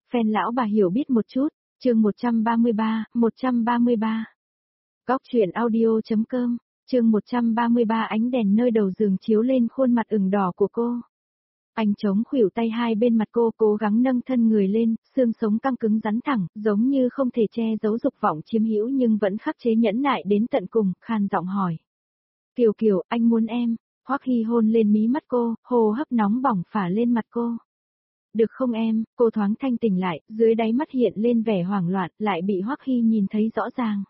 Fan lão bà hiểu biết một chút, chương 133. Góc truyện audio.com, chương 133 ánh đèn nơi đầu giường chiếu lên khuôn mặt ửng đỏ của cô. Anh chống khuỷu tay hai bên mặt cô cố gắng nâng thân người lên, xương sống căng cứng rắn thẳng, giống như không thể che giấu dục vọng chiếm hữu nhưng vẫn khắc chế nhẫn nại đến tận cùng, khan giọng hỏi. Kiều Kiều, anh muốn em. Hoắc Hi hôn lên mí mắt cô, hô hấp nóng bỏng phả lên mặt cô. Được không em, cô thoáng thanh tỉnh lại, dưới đáy mắt hiện lên vẻ hoảng loạn, lại bị Hoắc Hi nhìn thấy rõ ràng.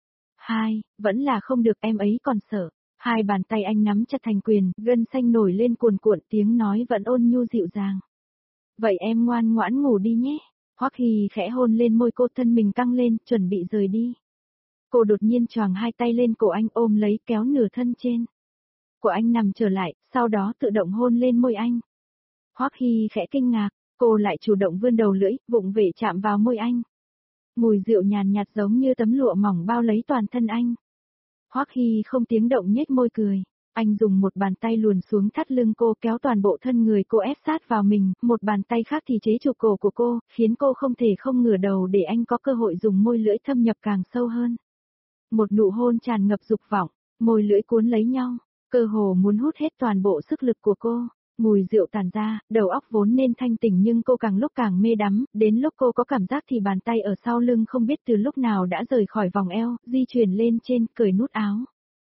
Vẫn là không được, em ấy còn sợ. Hai bàn tay anh nắm chặt thành quyền, gân xanh nổi lên cuồn cuộn, tiếng nói vẫn ôn nhu dịu dàng. Vậy em ngoan ngoãn ngủ đi nhé. Hoắc Hi khẽ hôn lên môi cô, thân mình căng lên, chuẩn bị rời đi. Cô đột nhiên choàng hai tay lên cổ anh, ôm lấy kéo nửa thân trên của anh nằm trở lại, sau đó tự động hôn lên môi anh. Hoắc Hi khẽ kinh ngạc, cô lại chủ động vươn đầu lưỡi, vụng về chạm vào môi anh. Mùi rượu nhàn nhạt giống như tấm lụa mỏng bao lấy toàn thân anh. Hoắc Hi không tiếng động nhếch môi cười. Anh dùng một bàn tay luồn xuống thắt lưng cô, kéo toàn bộ thân người cô ép sát vào mình, một bàn tay khác thì chế trụ cổ của cô, khiến cô không thể không ngửa đầu để anh có cơ hội dùng môi lưỡi thâm nhập càng sâu hơn. Một nụ hôn tràn ngập dục vọng, môi lưỡi cuốn lấy nhau, cơ hồ muốn hút hết toàn bộ sức lực của cô. Mùi rượu tàn ra, đầu óc vốn nên thanh tỉnh nhưng cô càng lúc càng mê đắm, đến lúc cô có cảm giác thì bàn tay ở sau lưng không biết từ lúc nào đã rời khỏi vòng eo, di chuyển lên trên, cởi nút áo.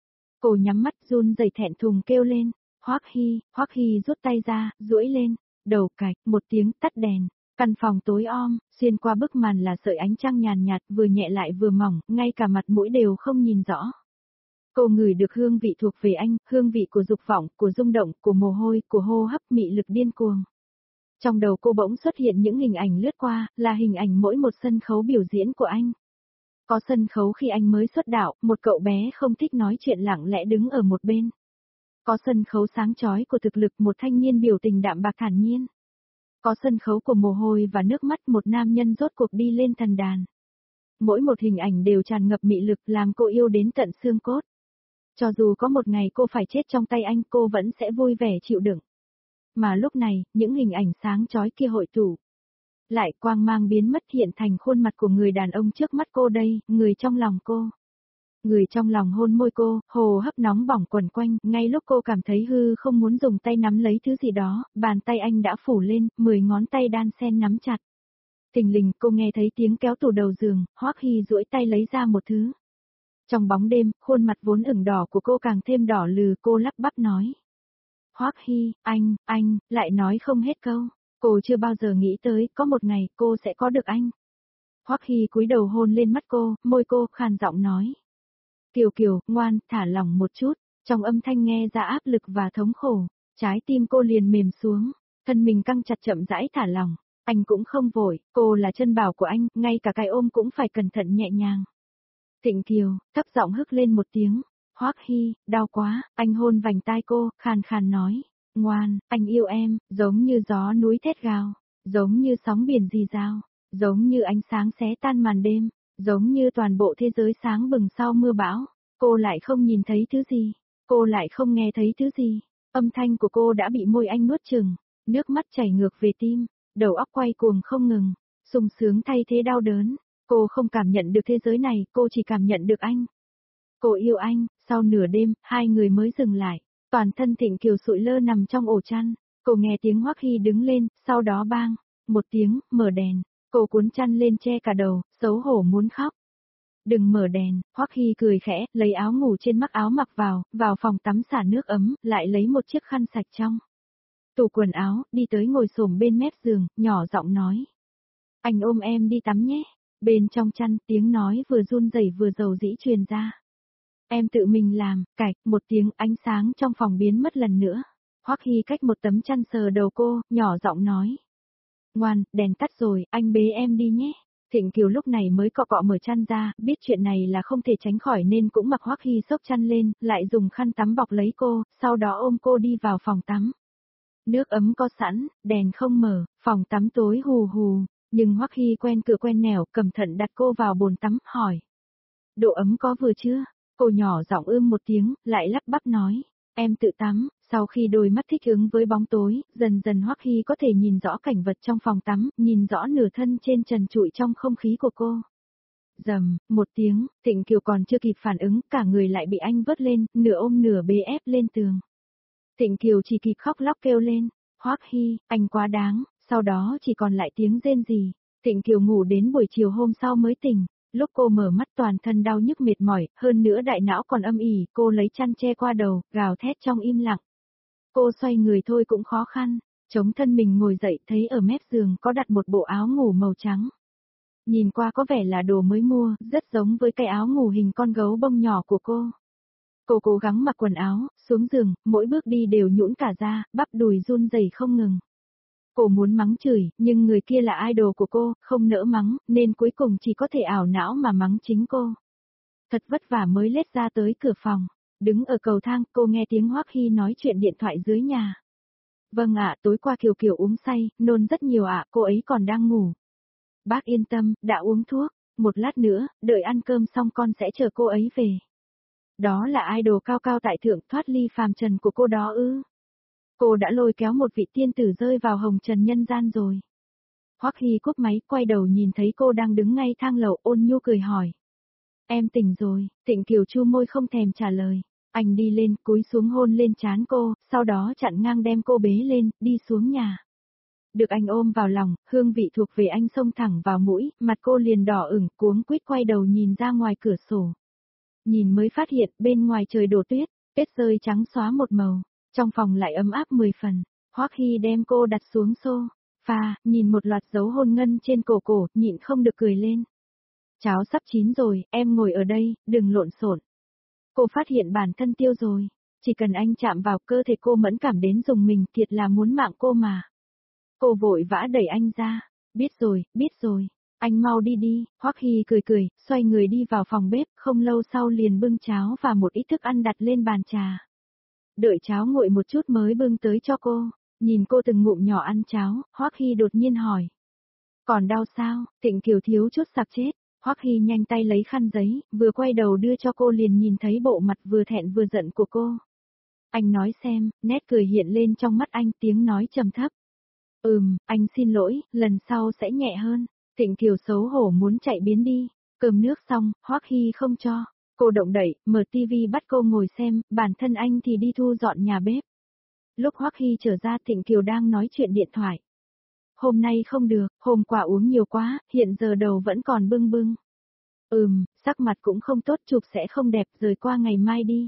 Cô nhắm mắt run rẩy thẹn thùng kêu lên, Hoắc Hi rút tay ra, duỗi lên, đầu cạch, một tiếng tắt đèn. Căn phòng tối om, xuyên qua bức màn là sợi ánh trăng nhàn nhạt, vừa nhẹ lại vừa mỏng, ngay cả mặt mũi đều không nhìn rõ. Cô ngửi được hương vị thuộc về anh, hương vị của dục vọng, của rung động, của mồ hôi, của hô hấp, mị lực điên cuồng. Trong đầu cô bỗng xuất hiện những hình ảnh lướt qua, là hình ảnh mỗi một sân khấu biểu diễn của anh. Có sân khấu khi anh mới xuất đạo, một cậu bé không thích nói chuyện lặng lẽ đứng ở một bên. Có sân khấu sáng chói của thực lực, một thanh niên biểu tình đạm bạc thản nhiên. Có sân khấu của mồ hôi và nước mắt, một nam nhân rốt cuộc đi lên thần đàn. Mỗi một hình ảnh đều tràn ngập mị lực làm cô yêu đến tận xương cốt. Cho dù có một ngày cô phải chết trong tay anh, cô vẫn sẽ vui vẻ chịu đựng. Mà lúc này, những hình ảnh sáng chói kia hội tụ. Lại quang mang biến mất, hiện thành khuôn mặt của người đàn ông trước mắt cô đây, người trong lòng cô. Người trong lòng hôn môi cô, hồ hấp nóng bỏng quẩn quanh, ngay lúc cô cảm thấy hư không muốn dùng tay nắm lấy thứ gì đó, bàn tay anh đã phủ lên, 10 ngón tay đan xen nắm chặt. Thình lình cô nghe thấy tiếng kéo tủ đầu giường, Hoắc Hi duỗi tay lấy ra một thứ. Trong bóng đêm, khuôn mặt vốn ửng đỏ của cô càng thêm đỏ lừ, cô lắp bắp nói. Hoắc Hi, anh, lại nói không hết câu. Cô chưa bao giờ nghĩ tới, có một ngày cô sẽ có được anh. Hoắc Hi cúi đầu hôn lên mắt cô, môi cô khàn giọng nói. Kiều Kiều, ngoan, thả lỏng một chút, trong âm thanh nghe ra áp lực và thống khổ, trái tim cô liền mềm xuống, thân mình căng chặt chậm rãi thả lỏng. Anh cũng không vội, cô là chân bảo của anh, ngay cả cái ôm cũng phải cẩn thận nhẹ nhàng. Thịnh Kiều, thấp giọng hức lên một tiếng. Hoắc Hi, đau quá, anh hôn vành tai cô, khàn khàn nói. Ngoan, anh yêu em, giống như gió núi thét gào, giống như sóng biển rì rào, giống như ánh sáng xé tan màn đêm, giống như toàn bộ thế giới sáng bừng sau mưa bão. Cô lại không nhìn thấy thứ gì, cô lại không nghe thấy thứ gì. Âm thanh của cô đã bị môi anh nuốt chửng, nước mắt chảy ngược về tim, đầu óc quay cuồng không ngừng, sung sướng thay thế đau đớn. Cô không cảm nhận được thế giới này, cô chỉ cảm nhận được anh. Cô yêu anh, sau nửa đêm, hai người mới dừng lại. Toàn thân Thịnh Kiều sụi lơ nằm trong ổ chăn. Cô nghe tiếng Hoắc Hi đứng lên, sau đó bang, một tiếng, mở đèn. Cô cuốn chăn lên che cả đầu, xấu hổ muốn khóc. Đừng mở đèn, Hoắc Hi cười khẽ, lấy áo ngủ trên mắc áo mặc vào phòng tắm xả nước ấm, lại lấy một chiếc khăn sạch trong tủ quần áo, đi tới ngồi xổm bên mép giường, nhỏ giọng nói. Anh ôm em đi tắm nhé. Bên trong chăn, tiếng nói vừa run rẩy vừa dầu dĩ truyền ra. Em tự mình làm, cạch, một tiếng, ánh sáng trong phòng biến mất lần nữa. Hoắc Hi cách một tấm chăn sờ đầu cô, nhỏ giọng nói. Ngoan, đèn tắt rồi, anh bế em đi nhé. Thịnh Kiều lúc này mới cọ cọ mở chăn ra, biết chuyện này là không thể tránh khỏi nên cũng mặc Hoắc Hi xốc chăn lên, lại dùng khăn tắm bọc lấy cô, sau đó ôm cô đi vào phòng tắm. Nước ấm có sẵn, đèn không mở, phòng tắm tối hù hù. Nhưng Hoắc Hi quen cửa quen nẻo, cẩn thận đặt cô vào bồn tắm, hỏi. Độ ấm có vừa chưa? Cô nhỏ giọng một tiếng, lại lắp bắp nói. Em tự tắm, Sau khi đôi mắt thích ứng với bóng tối, dần dần Hoắc Hy có thể nhìn rõ cảnh vật trong phòng tắm, nhìn rõ nửa thân trên trần trụi trong không khí của cô. Rầm, một tiếng, Thịnh Kiều còn chưa kịp phản ứng, cả người lại bị anh vớt lên, nửa ôm nửa bế ép lên tường. Thịnh Kiều chỉ kịp khóc lóc kêu lên, Hoắc Hy, anh quá đáng, sau đó chỉ còn lại tiếng rên rỉ. Thịnh Kiều ngủ đến buổi chiều hôm sau mới tỉnh, lúc cô mở mắt toàn thân đau nhức mệt mỏi, hơn nữa đại não còn âm ỉ, cô lấy chăn che qua đầu, gào thét trong im lặng. Cô xoay người thôi cũng khó khăn, chống thân mình ngồi dậy thấy ở mép giường có đặt một bộ áo ngủ màu trắng. Nhìn qua có vẻ là đồ mới mua, rất giống với cái áo ngủ hình con gấu bông nhỏ của cô. Cô cố gắng mặc quần áo, xuống giường, mỗi bước đi đều nhũn cả ra, bắp đùi run rẩy không ngừng. Cô muốn mắng chửi, nhưng người kia là idol của cô, không nỡ mắng, nên cuối cùng chỉ có thể ảo não mà mắng chính cô. Thật vất vả mới lết ra tới cửa phòng. Đứng ở cầu thang, cô nghe tiếng Hoắc Hy nói chuyện điện thoại dưới nhà. Vâng ạ, tối qua Kiều Kiều uống say, nôn rất nhiều ạ, cô ấy còn đang ngủ. Bác yên tâm, đã uống thuốc, một lát nữa, đợi ăn cơm xong con sẽ chờ cô ấy về. Đó là idol cao cao tại thượng thoát ly phàm trần của cô đó ư. Cô đã lôi kéo một vị tiên tử rơi vào hồng trần nhân gian rồi. Hoắc Hy cúp máy, quay đầu nhìn thấy cô đang đứng ngay thang lầu, ôn nhu cười hỏi. Em tỉnh rồi, Thịnh Kiều chu môi không thèm trả lời. Anh đi lên, cúi xuống hôn lên trán cô, sau đó chặn ngang đem cô bế lên, đi xuống nhà. Được anh ôm vào lòng, hương vị thuộc về anh xông thẳng vào mũi, mặt cô liền đỏ ửng, cuống quýt quay đầu nhìn ra ngoài cửa sổ. Nhìn mới phát hiện, bên ngoài trời đổ tuyết, tuyết rơi trắng xóa một màu, trong phòng lại ấm áp 10 phần. Hoắc Hy đem cô đặt xuống sofa, nhìn một loạt dấu hôn ngân trên cổ, nhịn không được cười lên. Cháo sắp chín rồi, em ngồi ở đây, đừng lộn xộn. Cô phát hiện bản thân tiêu rồi, chỉ cần anh chạm vào cơ thể cô mẫn cảm đến dùng mình, thiệt là muốn mạng cô mà. Cô vội vã đẩy anh ra, biết rồi, anh mau đi đi. Hoắc Hy cười, xoay người đi vào phòng bếp, không lâu sau liền bưng cháo và một ít thức ăn đặt lên bàn trà. Đợi cháo nguội một chút mới bưng tới cho cô, nhìn cô từng ngụm nhỏ ăn cháo, Hoắc Hy đột nhiên hỏi. Còn đau sao? Thịnh Kiều thiếu chút sặc chết. Hoắc Hy nhanh tay lấy khăn giấy, vừa quay đầu đưa cho cô liền nhìn thấy bộ mặt vừa thẹn vừa giận của cô. Anh nói xem, nét cười hiện lên trong mắt anh, tiếng nói trầm thấp. Anh xin lỗi, lần sau sẽ nhẹ hơn. Thịnh Kiều xấu hổ muốn chạy biến đi. Cơm nước xong, Hoắc Hy không cho. Cô động đậy, mở tivi bắt cô ngồi xem, bản thân anh thì đi thu dọn nhà bếp. Lúc Hoắc Hy trở ra Thịnh Kiều đang nói chuyện điện thoại. Hôm nay không được, hôm qua uống nhiều quá, hiện giờ đầu vẫn còn bưng bưng. Sắc mặt cũng không tốt, chụp sẽ không đẹp, rời qua ngày mai đi.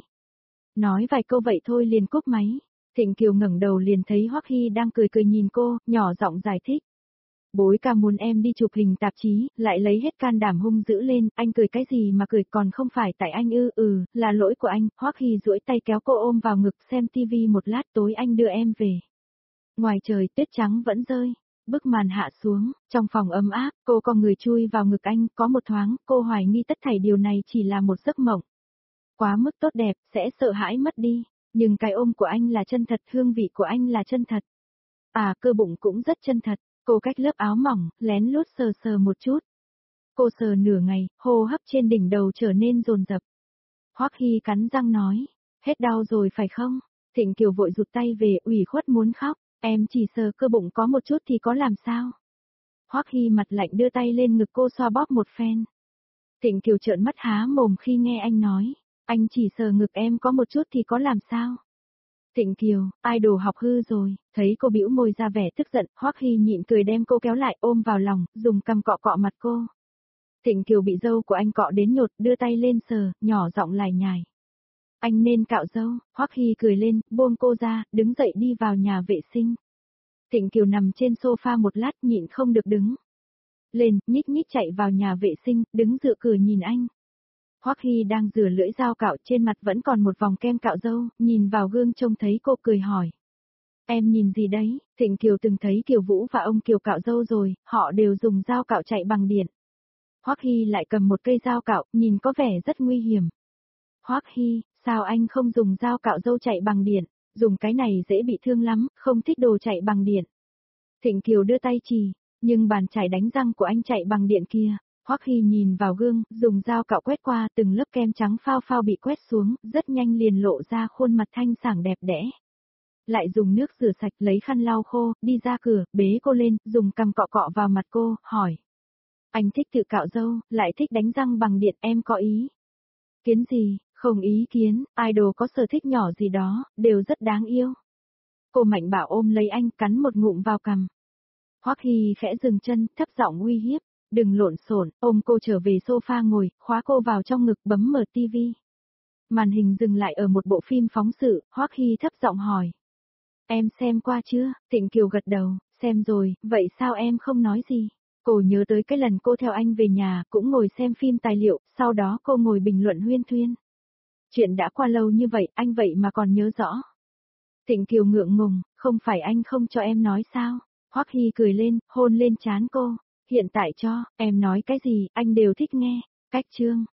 Nói vài câu vậy thôi liền cúp máy. Thịnh Kiều ngẩng đầu liền thấy Hoắc Hy đang cười nhìn cô, nhỏ giọng giải thích. Bối ca muốn em đi chụp hình tạp chí, lại lấy hết can đảm hung dữ lên, anh cười cái gì mà cười, còn không phải tại anh là lỗi của anh. Hoắc Hy duỗi tay kéo cô ôm vào ngực, xem tivi một lát, tối anh đưa em về. Ngoài trời tuyết trắng vẫn rơi. Bức màn hạ xuống, trong phòng ấm áp, cô có người chui vào ngực anh, có một thoáng, cô hoài nghi tất thảy điều này chỉ là một giấc mộng. Quá mức tốt đẹp, sẽ sợ hãi mất đi, nhưng cái ôm của anh là chân thật, hương vị của anh là chân thật. Cơ bụng cũng rất chân thật, cô cách lớp áo mỏng, lén lút sờ một chút. Cô sờ nửa ngày, hô hấp trên đỉnh đầu trở nên dồn dập. Hoắc Hy cắn răng nói, hết đau rồi phải không? Thịnh Kiều vội rụt tay về, ủy khuất muốn khóc. Em chỉ sờ cơ bụng có một chút thì có làm sao? Hoắc Hy mặt lạnh đưa tay lên ngực cô xoa bóp một phen. Thịnh Kiều trợn mắt há mồm khi nghe anh nói, anh chỉ sờ ngực em có một chút thì có làm sao? Thịnh Kiều, idol học hư rồi, thấy cô bĩu môi ra vẻ tức giận, Hoắc Hy nhịn cười đem cô kéo lại ôm vào lòng, dùng cằm cọ cọ mặt cô. Thịnh Kiều bị dâu của anh cọ đến nhột, đưa tay lên sờ, nhỏ giọng lải nhải. Anh nên cạo râu. Hoắc Hy cười lên, buông cô ra, đứng dậy đi vào nhà vệ sinh. Thịnh Kiều nằm trên sofa một lát nhịn không được đứng lên, nhích chạy vào nhà vệ sinh, đứng dựa cửa nhìn anh. Hoắc Hy đang rửa lưỡi dao cạo, trên mặt vẫn còn một vòng kem cạo râu, nhìn vào gương trông thấy cô cười hỏi. Em nhìn gì đấy? Thịnh Kiều từng thấy Kiều Vũ và ông Kiều cạo râu rồi, họ đều dùng dao cạo chạy bằng điện. Hoắc Hy lại cầm một cây dao cạo, nhìn có vẻ rất nguy hiểm. Hoắc Hy, sao anh không dùng dao cạo râu chạy bằng điện? Dùng cái này dễ bị thương lắm, không thích đồ chạy bằng điện. Thịnh Kiều đưa tay chỉ, nhưng bàn chải đánh răng của anh chạy bằng điện kia. Hoắc Hy nhìn vào gương, dùng dao cạo quét qua từng lớp kem trắng phao phao bị quét xuống, rất nhanh liền lộ ra khuôn mặt thanh sảng đẹp đẽ. lại dùng nước rửa sạch lấy khăn lau khô, đi ra cửa, bế cô lên, dùng cằm cọ cọ vào mặt cô, hỏi. Anh thích tự cạo râu, lại thích đánh răng bằng điện, em có ý kiến gì? Không ý kiến, idol có sở thích nhỏ gì đó, đều rất đáng yêu. Cô Mạnh Bảo ôm lấy anh, cắn một ngụm vào cằm. Hoắc Hy khẽ dừng chân, thấp giọng uy hiếp, đừng lộn xộn, ôm cô trở về sofa ngồi, khóa cô vào trong ngực bấm mở tivi. Màn hình dừng lại ở một bộ phim phóng sự, Hoắc Hy thấp giọng hỏi. Em xem qua chưa? Thịnh Kiều gật đầu, xem rồi, vậy sao em không nói gì? Cô nhớ tới cái lần cô theo anh về nhà, cũng ngồi xem phim tài liệu, sau đó cô ngồi bình luận huyên thuyên. Chuyện đã qua lâu như vậy, anh vậy mà còn nhớ rõ. Thịnh Kiều ngượng ngùng, không phải anh không cho em nói sao? Hoắc Hy cười lên, hôn lên trán cô. Hiện tại cho, em nói cái gì, anh đều thích nghe. Cách chương.